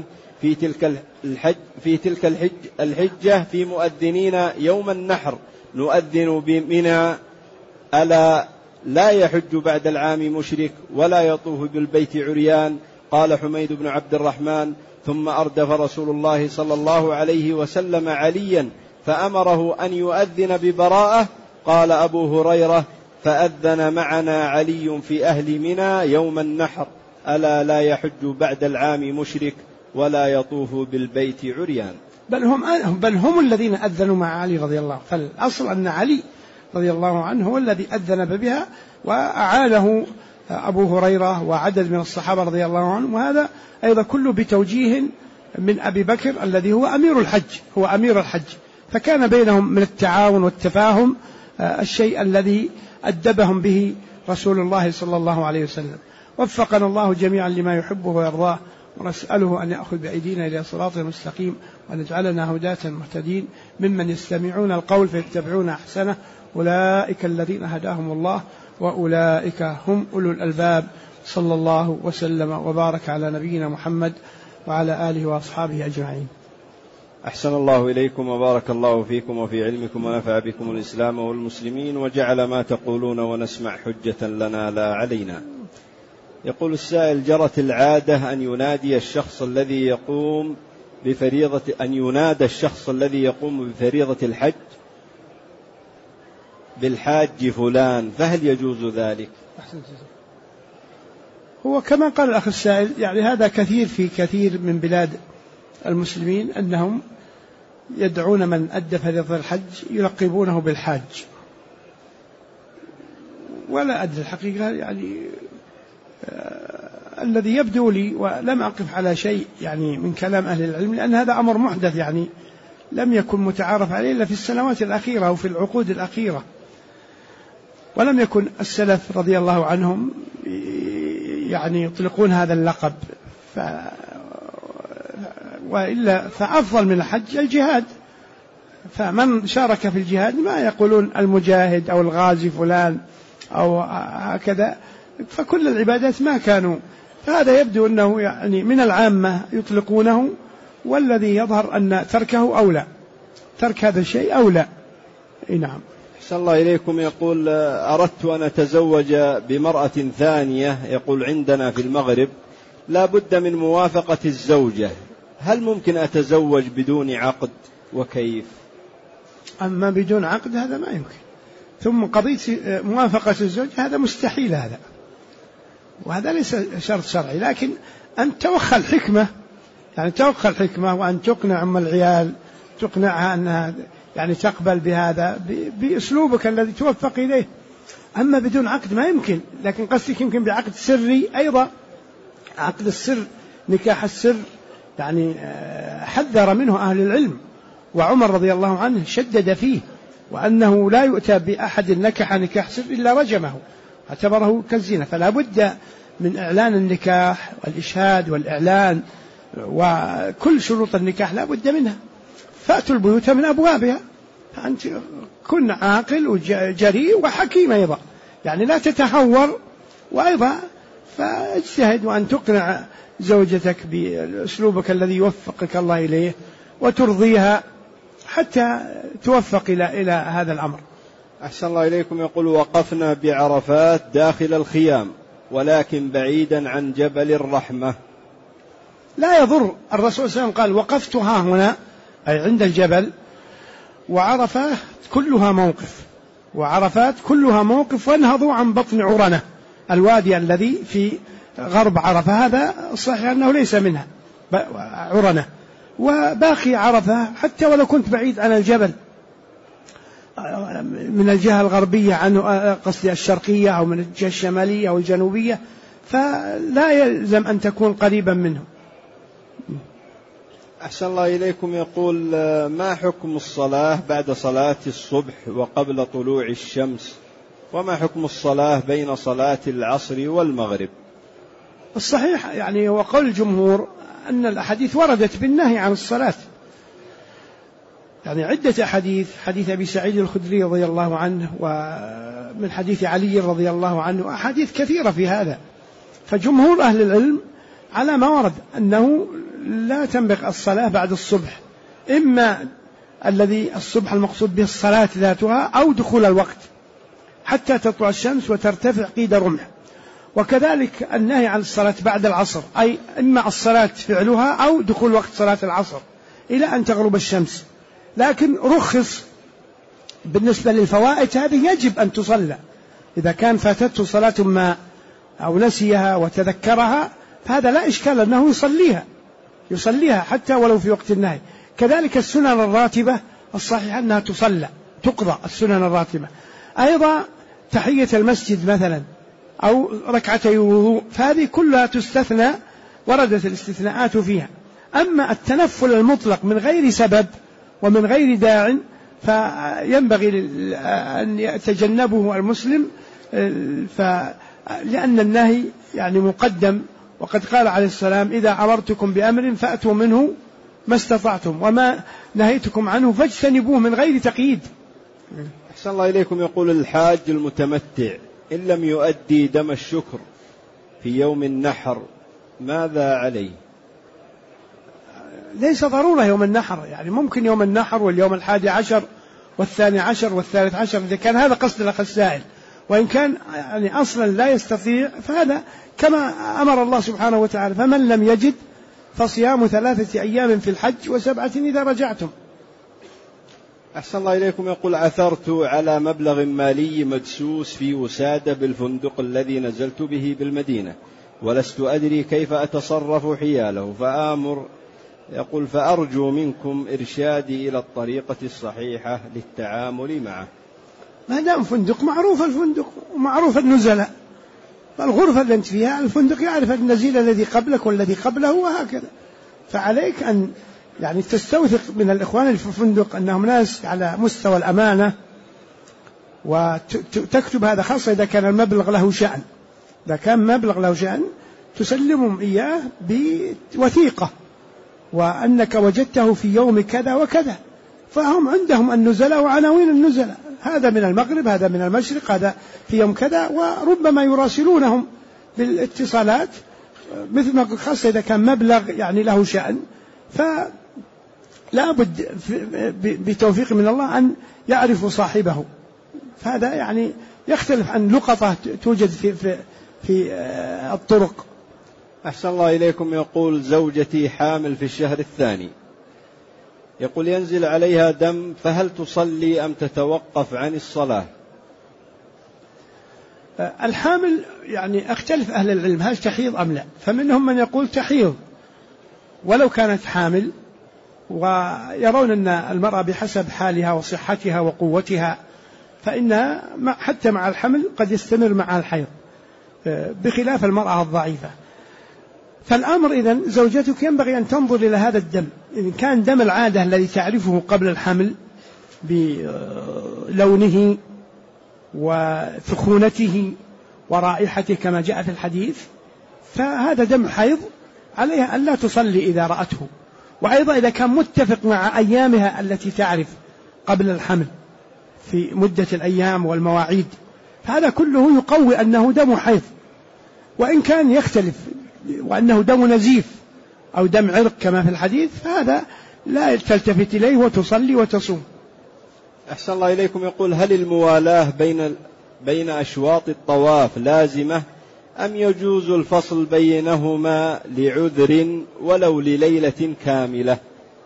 في تلك الحجة في مؤذنين يوم النحر نؤذن بمنى: ألا لا يحج بعد العام مشرك ولا يطوف بالبيت عريان. قال حميد بن عبد الرحمن: ثم أردف رسول الله صلى الله عليه وسلم عليا فأمره أن يؤذن ببراءة. قال أبو هريرة: فأذن معنا علي في أهل منى يوم النحر: ألا لا يحج بعد العام مشرك ولا يطوف بالبيت عريان. بل هم الذين أذنوا مع علي رضي الله عنه، فالأصل أن علي رضي الله عنه هو الذي أذن بها، وأعانه أبو هريرة وعدد من الصحابة رضي الله عنهم، وهذا أيضا كله بتوجيه من أبي بكر الذي هو أمير الحج، فكان بينهم من التعاون والتفاهم الشيء الذي أدبهم به رسول الله صلى الله عليه وسلم. وفقنا الله جميعا لما يحبه ويرضاه، ونسأله أن يأخذ بأيدينا إلى صراط المستقيم، ونجعلنا هداة مهتدين ممن يستمعون القول فيتبعون أحسنه، أولئك الذين هداهم الله وأولئك هم أولو الألباب. صلى الله وسلم وبارك على نبينا محمد وعلى آله وأصحابه أجمعين. أحسن الله إليكم وبارك الله فيكم وفي علمكم ونفع بكم الإسلام والمسلمين وجعل ما تقولون ونسمع حجة لنا لا علينا. يقول السائل: جرت العادة أن ينادى الشخص الذي يقوم بفريضة الحج بالحاج فلان، فهل يجوز ذلك؟ هو كما قال الأخ السائل يعني هذا كثير في كثير من بلاد المسلمين أنهم يدعون من أدى فريضة الحج يلقبونه بالحاج، ولا أدري الحقيقة يعني الذي يبدو لي، ولم أقف على شيء يعني من كلام أهل العلم، لأن هذا أمر محدث يعني لم يكن متعارف عليه إلا في السنوات الأخيرة أو في العقود الأخيرة، ولم يكن السلف رضي الله عنهم يعني يطلقون هذا اللقب، وإلا فأفضل من الحج الجهاد، فمن شارك في الجهاد ما يقولون المجاهد أو الغازي فلان أو هكذا، فكل العبادات ما كانوا، فهذا يبدو أنه يعني من العامة يطلقونه، والذي يظهر أن تركه أولى، ترك هذا الشيء أولى. نعم. أحسن الله إليكم. يقول أردت أن أتزوج بمرأة ثانية، يقول عندنا في المغرب لا بد من موافقة الزوجة، هل ممكن أتزوج بدون عقد وكيف؟ أما بدون عقد هذا ما يمكن، ثم قضية موافقة الزوج هذا مستحيل، هذا وهذا ليس شرط شرعي، لكن أن توخى الحكمة، يعني توخى الحكمة وأن تقنع أم العيال، تقنعها أنها يعني تقبل بهذا بأسلوبك الذي توفق إليه. أما بدون عقد ما يمكن، لكن قصدك يمكن بعقد سري أيضا. عقد السر، نكاح السر يعني حذر منه أهل العلم، وعمر رضي الله عنه شدد فيه، وأنه لا يؤتى بأحد نكح نكاح سر إلا رجمه، اعتبره كالزنا، فلا بد من إعلان النكاح والإشهاد والإعلان وكل شروط النكاح لا بد منها. فأتوا البيوت من أبوابها، فأنت كن عاقل وجريء وحكيم أيضا، يعني لا تتهور، وأيضا فاجتهد وأن تقنع زوجتك بأسلوبك الذي يوفقك الله إليه وترضيها حتى توفق إلى هذا الأمر. أحسن الله إليكم. يقول وقفنا بعرفات داخل الخيام ولكن بعيدا عن جبل الرحمة. لا يضر، الرسول صلى الله عليه وسلم قال وقفت ها هنا أي عند الجبل، وعرفات كلها موقف، وعرفات كلها موقف، وانهضوا عن بطن عرنة، الوادي الذي في غرب عرفة، هذا صحيح أنه ليس منها عرنة، وباقي عرفة حتى ولو كنت بعيد عن الجبل من الجهة الغربية عنه، قصدي الشرقية أو من الجهة الشمالية أو الجنوبية، فلا يلزم أن تكون قريبا منه. أحسن الله إليكم. يقول ما حكم الصلاة بعد صلاة الصبح وقبل طلوع الشمس، وما حكم الصلاة بين صلاة العصر والمغرب؟ الصحيح يعني هو قول الجمهور أن الأحاديث وردت بالنهي عن الصلاة، يعني عدة أحاديث، حديث أبي سعيد الخدري رضي الله عنه، ومن حديث علي رضي الله عنه، أحاديث كثيرة في هذا، فجمهور أهل العلم على ما ورد أنه لا تنبغي الصلاة بعد الصبح، إما الذي الصبح المقصود به الصلاة ذاتها أو دخول الوقت حتى تطلع الشمس وترتفع قيد رمح، وكذلك النهي عن الصلاة بعد العصر، أي إما الصلاة فعلها أو دخول وقت صلاة العصر إلى أن تغرب الشمس، لكن رخص بالنسبة للفوائت هذه يجب أن تصلى، إذا كان فاتته صلاة ما أو نسيها وتذكرها فهذا لا إشكال أنه يصليها حتى ولو في وقت النهي. كذلك السنن الراتبة الصحيح أنها تصلى، تقضى السنن الراتبة، أيضا تحية المسجد مثلا أو ركعتي وضوء، فهذه كلها تستثنى، وردت الاستثناءات فيها. أما التنفل المطلق من غير سبب ومن غير داع فينبغي أن يتجنبه المسلم، لأن النهي يعني مقدم، وقد قال عليه السلام إذا أمرتكم بأمر فأتوا منه ما استطعتم وما نهيتكم عنه فاجتنبوه من غير تقييد. أحسن الله إليكم. يقول الحاج المتمتع إن لم يؤدي دم الشكر في يوم النحر ماذا عليه؟ ليس ضرورة يوم النحر، يعني ممكن يوم النحر واليوم 11 و12 و13 إذا كان هذا قصد الأخ السائل، وإن كان يعني أصلا لا يستطيع فهذا كما أمر الله سبحانه وتعالى فمن لم يجد فصيام 3 أيام في الحج و7 إذا رجعتم. أحسن الله إليكم. يقول عثرت على مبلغ مالي مدسوس في وسادة بالفندق الذي نزلت به بالمدينة، ولست أدري كيف أتصرف حياله يقول فأرجو منكم إرشادي إلى الطريقة الصحيحة للتعامل معه. ما دام فندق معروف الفندق ومعروف النزلاء، فالغرفة اللي أنت فيها الفندق يعرف النزيل الذي قبلك والذي قبله وهكذا. فعليك أن يعني تستوثق من الإخوان اللي في الفندق أنهم ناس على مستوى الأمانة، وتكتب هذا خاصة إذا كان المبلغ له شأن. إذا كان مبلغ له شأن تسلمهم إياه بوثيقة، وأنك وجدته في يوم كذا وكذا، فهم عندهم النزلاء وعناوين النزلاء، هذا من المغرب، هذا من المشرق، هذا في يوم كذا، وربما يراسلونهم بالاتصالات مثل ما قلت، خاصة إذا كان مبلغ يعني له شأن، فلا بد بتوفيق من الله أن يعرفوا صاحبه. فهذا يعني يختلف عن لقطة توجد في الطرق. أحسن الله إليكم. يقول زوجتي حامل في الشهر الثاني، يقول ينزل عليها دم، فهل تصلي أم تتوقف عن الصلاة؟ الحامل يعني اختلف أهل العلم هل تحيض أم لا، فمنهم من يقول تحيض ولو كانت حامل، ويرون أن المرأة بحسب حالها وصحتها وقوتها فإنها حتى مع الحمل قد يستمر مع الحيض بخلاف المرأة الضعيفة. فالأمر إذن زوجتك ينبغي أن تنظر إلى هذا الدم، إن كان دم العادة الذي تعرفه قبل الحمل بلونه وثخونته ورائحته كما جاء في الحديث، فهذا دم حيض، عليها أن لا تصلي إذا رأته. وأيضا إذا كان متفق مع أيامها التي تعرف قبل الحمل في مدة الأيام والمواعيد، هذا كله يقوي أنه دم حيض. وإن كان يختلف وأنه دم نزيف أو دم عرق كما في الحديث، فهذا لا تلتفت إليه وتصلي وتصوم. أحسن الله إليكم. يقول هل الموالاة بين أشواط الطواف لازمة أم يجوز الفصل بينهما لعذر ولو لليلة كاملة؟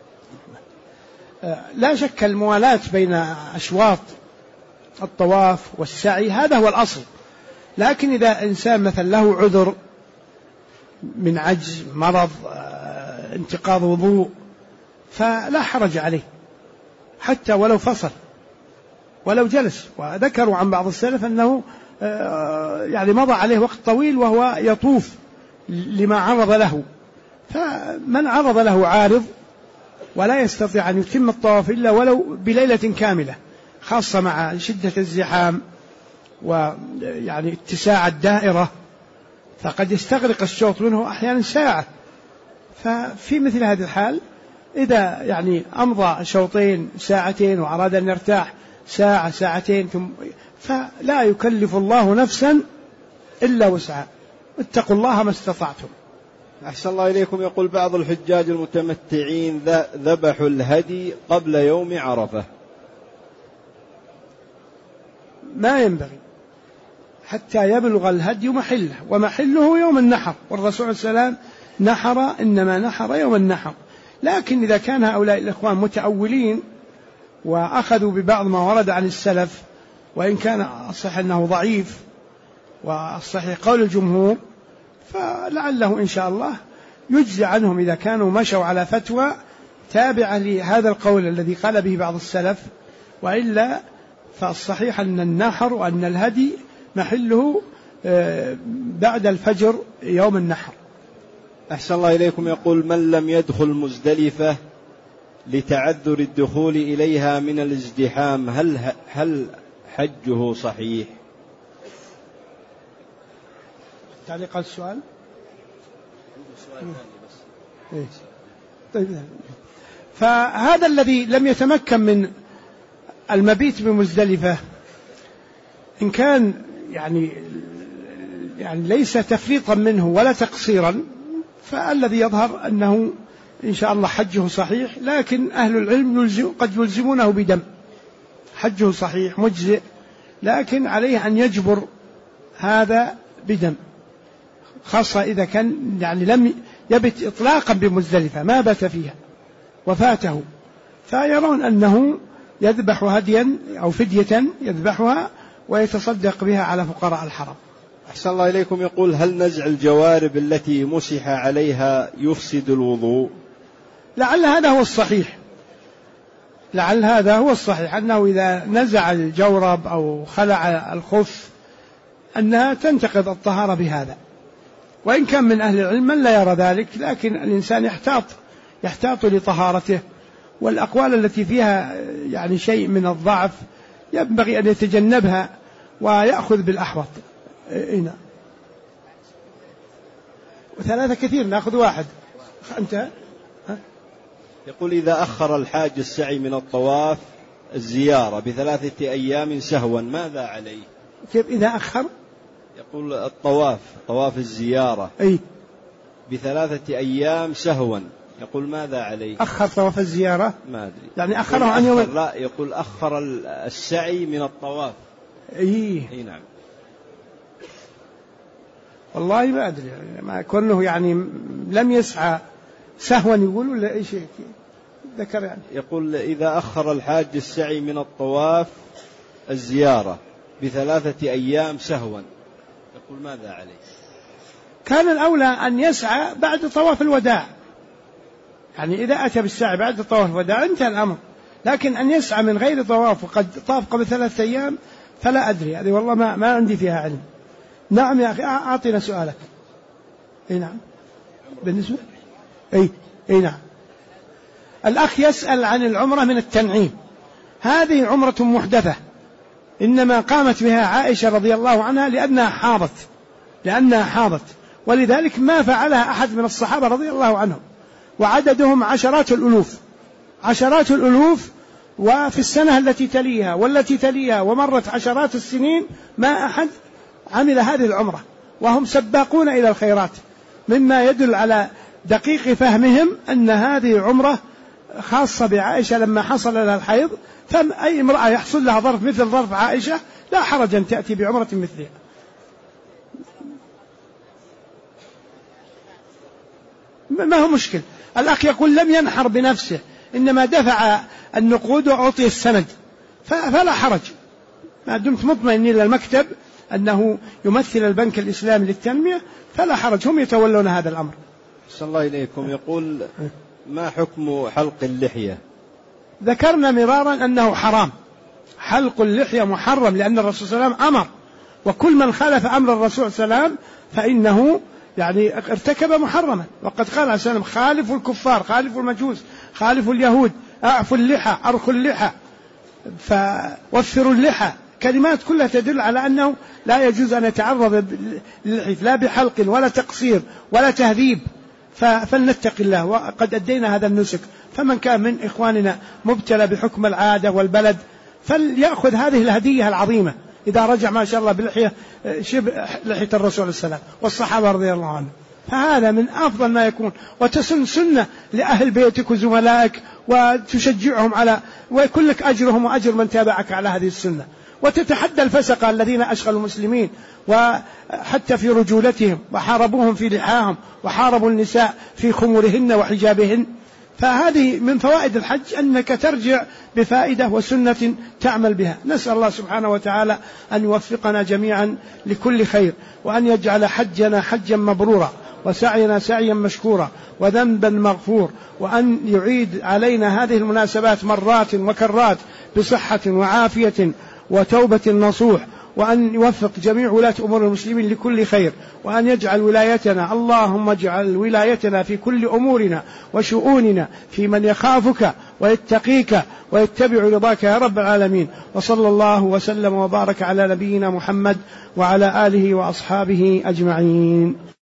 لا شك الموالاة بين أشواط الطواف والسعي هذا هو الأصل، لكن إذا إنسان مثلا له عذر من عجز، مرض، انتقاض وضوء، فلا حرج عليه حتى ولو فصل ولو جلس. وذكروا عن بعض السلف أنه يعني مضى عليه وقت طويل وهو يطوف لما عرض له، فمن عرض له عارض ولا يستطيع أن يتم الطواف إلا ولو بليلة كاملة، خاصة مع شدة الزحام ويعني اتساع الدائرة، فقد يستغرق الشوط منه أحيانا ساعة. ففي مثل هذه الحال إذا يعني أمضى شوطين ساعتين وأراد أن يرتاح ساعة ساعتين فلا يكلف الله نفسا إلا وسعها، اتقوا الله ما استطعتم. أحسن الله إليكم. يقول بعض الحجاج المتمتعين ذبحوا الهدي قبل يوم عرفة. ما ينبغي حتى يبلغ الهدي محله، ومحله يوم النحر، والرسول صلى الله عليه وسلم نحر، إنما نحر يوم النحر. لكن إذا كان هؤلاء الإخوان متأولين وأخذوا ببعض ما ورد عن السلف، وإن كان الصحيح أنه ضعيف والصحيح قول الجمهور، فلعله إن شاء الله يجزي عنهم إذا كانوا مشوا على فتوى تابعة لهذا القول الذي قال به بعض السلف، وإلا فالصحيح أن النحر وأن الهدي محله بعد الفجر يوم النحر. أحسن الله إليكم. يقول من لم يدخل مزدلفة لتعذر الدخول إليها من الازدحام هل حجه صحيح؟ تعليق على السؤال. طيب. فهذا الذي لم يتمكن من المبيت بمزدلفة إن كان يعني ليس تفريطا منه ولا تقصيرا، فالذي يظهر أنه إن شاء الله حجه صحيح، لكن أهل العلم قد يلزمونه بدم. حجه صحيح مجزئ، لكن عليه أن يجبر هذا بدم، خاصة إذا كان يعني لم يبت إطلاقا بمزدلفة، ما بات فيها وفاته، فيرون أنه يذبح هديا أو فدية يذبحها ويتصدق بها على فقراء الحرم. أحسن الله إليكم. يقول: هل نزع الجوارب التي مسح عليها يفسد الوضوء؟ لعل هذا هو الصحيح، لعل هذا هو الصحيح، أنه إذا نزع الجورب أو خلع الخف أنها تنتقض الطهارة بهذا، وإن كان من أهل العلم من لا يرى ذلك، لكن الإنسان يحتاط لطهارته، والأقوال التي فيها يعني شيء من الضعف ينبغي أن يتجنبها ويأخذ بالأحوط. هنا وثلاثة كثير، نأخذ واحد. أنت يقول: إذا أخر الحاج السعي من الطواف الزيارة ب3 أيام سهوا ماذا عليه؟ كيف إذا أخر؟ يقول طواف الزيارة ب3 أيام سهوا، يقول ماذا عليه؟ أخر طواف الزيارة؟ ما أدري، يعني أخره عن يوم. لا، يقول أخر السعي من الطواف. إيه نعم. والله ما أدري، ما كونه يعني لم يسعى سهوا يقول ولا أي شيء ذكر يعني. يقول: إذا أخر الحاج السعي من الطواف الزيارة ب3 أيام سهوا، يقول ماذا عليه؟ كان الأولى أن يسعى بعد طواف الوداع، يعني إذا أتى بالسعي بعد طواف الوداع انتهى الأمر، لكن أن يسعى من غير طواف وقد طاف قبل 3 أيام فلا أدري، هذه والله ما عندي فيها علم. نعم يا أخي، أعطينا سؤالك. أي نعم بالنسبة أي نعم. الأخ يسأل عن العمرة من التنعيم، هذه عمرة محدثة، إنما قامت بها عائشة رضي الله عنها لأنها حاضت، ولذلك ما فعلها أحد من الصحابة رضي الله عنهم، وعددهم عشرات الألوف، وفي السنة التي تليها والتي تليها ومرت عشرات السنين ما أحد عمل هذه العمرة، وهم سباقون إلى الخيرات، مما يدل على دقيق فهمهم أن هذه عمرة خاصة بعائشة لما حصل لها الحيض، فأي امرأة يحصل لها ظرف مثل ظرف عائشة لا حرج أن تأتي بعمرة مثلها. ما هو مشكل. الأخ يقول لم ينحر بنفسه، إنما دفع النقود وأعطي السند، فلا حرج، ما دمت مطمئن إلى المكتب أنه يمثل البنك الإسلامي للتنمية فلا حرج، هم يتولون هذا الأمر. صلى الله إليكم. يقول: ما حكم حلق اللحية؟ ذكرنا مرارا أنه حرام، حلق اللحية محرم، لأن الرسول صلى الله عليه وسلم أمر، وكل من خالف أمر الرسول صلى الله عليه وسلم فإنه يعني ارتكب محرما، وقد قال عليه السلام: خالفوا الكفار، خالفوا المجوس، خالفوا اليهود، أعفوا اللحى، أرخوا اللحى، فوفروا اللحى، كلمات كلها تدل على أنه لا يجوز أن يتعرض للحيف لا بحلق ولا تقصير ولا تهذيب، فلنتق الله، وقد أدينا هذا النسك. فمن كان من إخواننا مبتلى بحكم العادة والبلد فليأخذ هذه الهدية العظيمة، إذا رجع ما شاء الله بلحية شبه لحية الرسول السلام والصحابة رضي الله عنهم، فهذا من أفضل ما يكون، وتسن سنة لأهل بيتك وزملائك وتشجعهم على، ويكون لك أجرهم وأجر من تابعك على هذه السنة، وتتحدى الفسقة الذين أشغلوا المسلمين وحتى في رجولتهم، وحاربوهم في لحاهم، وحاربوا النساء في خمورهن وحجابهن. فهذه من فوائد الحج أنك ترجع بفائدة وسنة تعمل بها. نسأل الله سبحانه وتعالى أن يوفقنا جميعا لكل خير، وأن يجعل حجنا حجا مبرورا، وسعينا سعيا مشكورا، وذنبا مغفور، وأن يعيد علينا هذه المناسبات مرات وكرات بصحة وعافية وتوبة نصوح، وأن يوفق جميع ولاة أمور المسلمين لكل خير، وأن يجعل ولايتنا، اللهم اجعل ولايتنا في كل أمورنا وشؤوننا في من يخافك ويتقيك ويتبع رضاك يا رب العالمين. وصلى الله وسلم وبارك على نبينا محمد وعلى آله وأصحابه أجمعين.